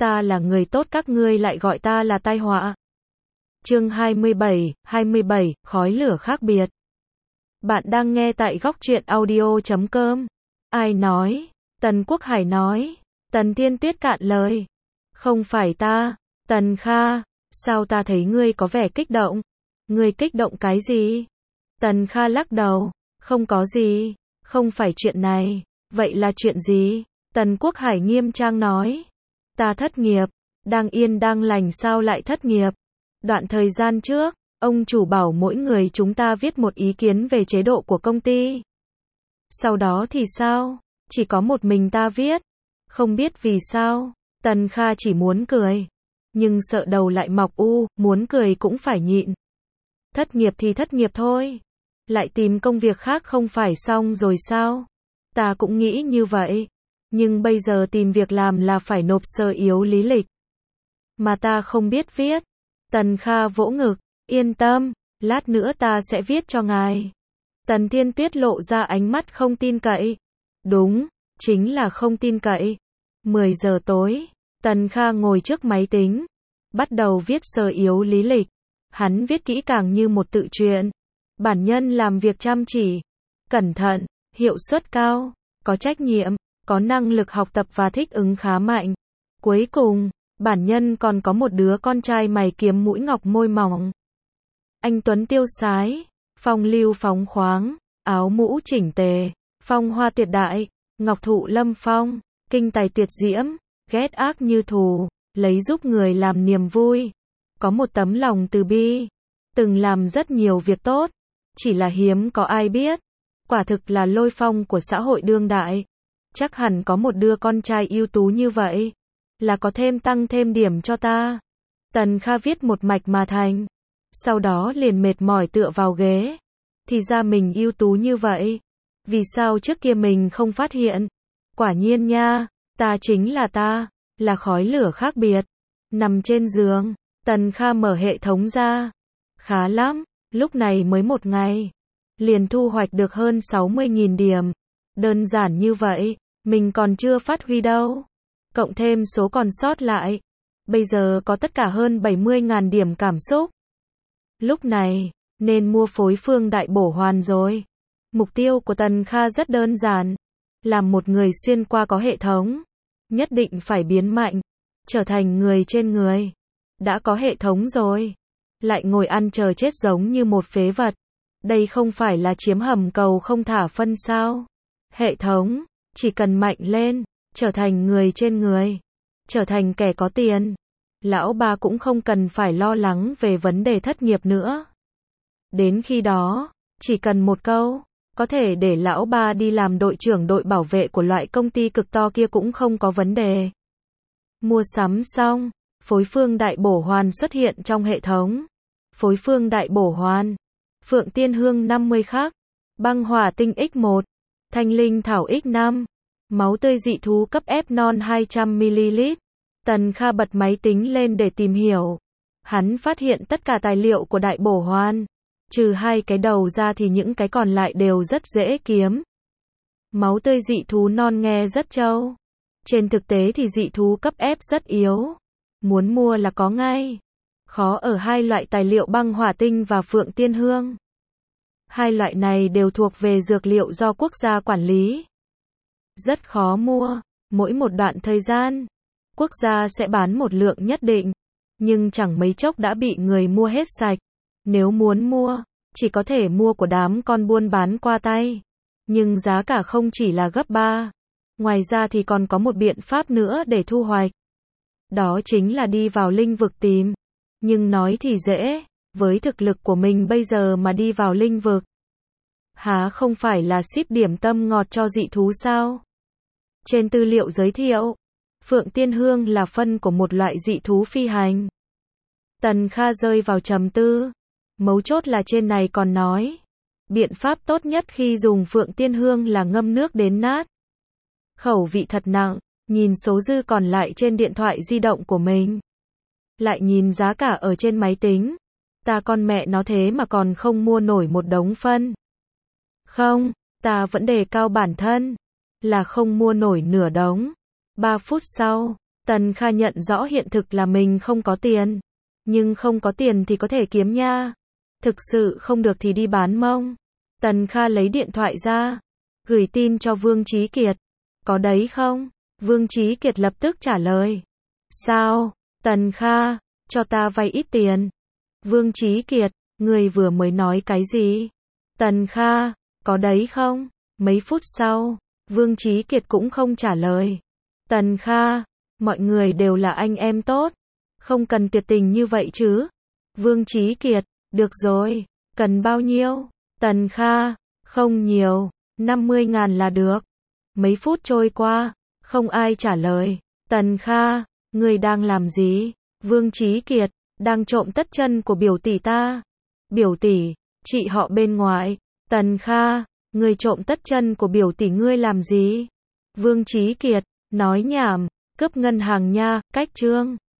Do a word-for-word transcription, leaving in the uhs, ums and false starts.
Ta là người tốt các ngươi lại gọi ta là tai họa. Chương hai mươi bảy, hai mươi bảy, khói lửa khác biệt. Bạn đang nghe tại góc truyện audio chấm com. Ai nói? Tần Quốc Hải nói. Tần Thiên Tuyết cạn lời. Không phải ta. Tần Kha, sao ta thấy ngươi có vẻ kích động? Ngươi kích động cái gì? Tần Kha lắc đầu. Không có gì. Không phải chuyện này. Vậy là chuyện gì? Tần Quốc Hải nghiêm trang nói. Ta thất nghiệp. Đang yên đang lành sao lại thất nghiệp? Đoạn thời gian trước, ông chủ bảo mỗi người chúng ta viết một ý kiến về chế độ của công ty. Sau đó thì sao? Chỉ có một mình ta viết. Không biết vì sao. Tần Kha chỉ muốn cười. Nhưng sợ đầu lại mọc u, muốn cười cũng phải nhịn. Thất nghiệp thì thất nghiệp thôi. Lại tìm công việc khác không phải xong rồi sao? Ta cũng nghĩ như vậy. Nhưng bây giờ tìm việc làm là phải nộp sơ yếu lý lịch. Mà ta không biết viết. Tần Kha vỗ ngực. Yên tâm, lát nữa ta sẽ viết cho ngài. Tần Thiên Tuyết lộ ra ánh mắt không tin cậy. Đúng, chính là không tin cậy. mười giờ tối, Tần Kha ngồi trước máy tính. Bắt đầu viết sơ yếu lý lịch. Hắn viết kỹ càng như một tự truyện. Bản nhân làm việc chăm chỉ, cẩn thận, hiệu suất cao, có trách nhiệm, có năng lực học tập và thích ứng khá mạnh. Cuối cùng, bản nhân còn có một đứa con trai mày kiếm mũi ngọc môi mỏng. Anh tuấn tiêu sái, phong lưu phóng khoáng, áo mũ chỉnh tề, phong hoa tuyệt đại, ngọc thụ lâm phong, kinh tài tuyệt diễm, ghét ác như thù, lấy giúp người làm niềm vui. Có một tấm lòng từ bi, từng làm rất nhiều việc tốt, chỉ là hiếm có ai biết. Quả thực là lôi phong của xã hội đương đại. Chắc hẳn có một đứa con trai ưu tú như vậy, là có thêm tăng thêm điểm cho ta. Tần Kha viết một mạch mà thành. Sau đó liền mệt mỏi tựa vào ghế. Thì ra mình ưu tú như vậy. Vì sao trước kia mình không phát hiện? Quả nhiên nha, ta chính là ta, là khói lửa khác biệt. Nằm trên giường, Tần Kha mở hệ thống ra. Khá lắm, lúc này mới một ngày. Liền thu hoạch được hơn sáu mươi nghìn điểm. Đơn giản như vậy, mình còn chưa phát huy đâu. Cộng thêm số còn sót lại. Bây giờ có tất cả hơn bảy mươi nghìn điểm cảm xúc. Lúc này, nên mua phối phương đại bổ hoàn rồi. Mục tiêu của Tần Kha rất đơn giản. Làm một người xuyên qua có hệ thống. Nhất định phải biến mạnh. Trở thành người trên người. Đã có hệ thống rồi. Lại ngồi ăn chờ chết giống như một phế vật. Đây không phải là chiếm hầm cầu không thả phân sao? Hệ thống, chỉ cần mạnh lên, trở thành người trên người, trở thành kẻ có tiền. Lão ba cũng không cần phải lo lắng về vấn đề thất nghiệp nữa. Đến khi đó, chỉ cần một câu, có thể để lão ba đi làm đội trưởng đội bảo vệ của loại công ty cực to kia cũng không có vấn đề. Mua sắm xong, phối phương đại bổ hoàn xuất hiện trong hệ thống. Phối phương đại bổ hoàn. Phượng Tiên Hương năm mươi khắc, băng hỏa tinh x một, thanh linh thảo x năm, máu tươi dị thú cấp ép non hai trăm mi li lít. Tần Kha bật máy tính lên để tìm hiểu. Hắn phát hiện tất cả tài liệu của đại bổ hoàn, trừ hai cái đầu ra thì những cái còn lại đều rất dễ kiếm. Máu tươi dị thú non nghe rất trâu. Trên thực tế thì dị thú cấp ép rất yếu. Muốn mua là có ngay. Khó ở hai loại tài liệu băng hỏa tinh và Phượng Tiên Hương. Hai loại này đều thuộc về dược liệu do quốc gia quản lý. Rất khó mua. Mỗi một đoạn thời gian, quốc gia sẽ bán một lượng nhất định. Nhưng chẳng mấy chốc đã bị người mua hết sạch. Nếu muốn mua, chỉ có thể mua của đám con buôn bán qua tay. Nhưng giá cả không chỉ là gấp ba. Ngoài ra thì còn có một biện pháp nữa để thu hoạch. Đó chính là đi vào linh vực tìm. Nhưng nói thì dễ, với thực lực của mình bây giờ mà đi vào linh vực. Há không phải là ship điểm tâm ngọt cho dị thú sao? Trên tư liệu giới thiệu, Phượng Tiên Hương là phân của một loại dị thú phi hành. Tần Kha rơi vào trầm tư. Mấu chốt là trên này còn nói. Biện pháp tốt nhất khi dùng Phượng Tiên Hương là ngâm nước đến nát. Khẩu vị thật nặng, nhìn số dư còn lại trên điện thoại di động của mình. Lại nhìn giá cả ở trên máy tính. Ta con mẹ nó thế mà còn không mua nổi một đống phân. Không, ta vẫn đề cao bản thân. Là không mua nổi nửa đống. Ba phút sau, Tần Kha nhận rõ hiện thực là mình không có tiền. Nhưng không có tiền thì có thể kiếm nha. Thực sự không được thì đi bán mông. Tần Kha lấy điện thoại ra, gửi tin cho Vương Chí Kiệt. Có đấy không? Vương Chí Kiệt lập tức trả lời. Sao? Tần Kha, cho ta vay ít tiền. Vương Chí Kiệt, người vừa mới nói cái gì? Tần Kha, có đấy không? Mấy phút sau, Vương Chí Kiệt cũng không trả lời. Tần Kha, mọi người đều là anh em tốt. Không cần tuyệt tình như vậy chứ. Vương Chí Kiệt, được rồi, cần bao nhiêu? Tần Kha, không nhiều, năm mươi ngàn là được. Mấy phút trôi qua, không ai trả lời. Tần Kha, người đang làm gì? Vương Chí Kiệt, đang trộm tất chân của biểu tỷ ta. Biểu tỷ, chị họ bên ngoài. Tần Kha, người trộm tất chân của biểu tỷ ngươi làm gì? Vương Chí Kiệt, nói nhảm, cướp ngân hàng nha, cách trương.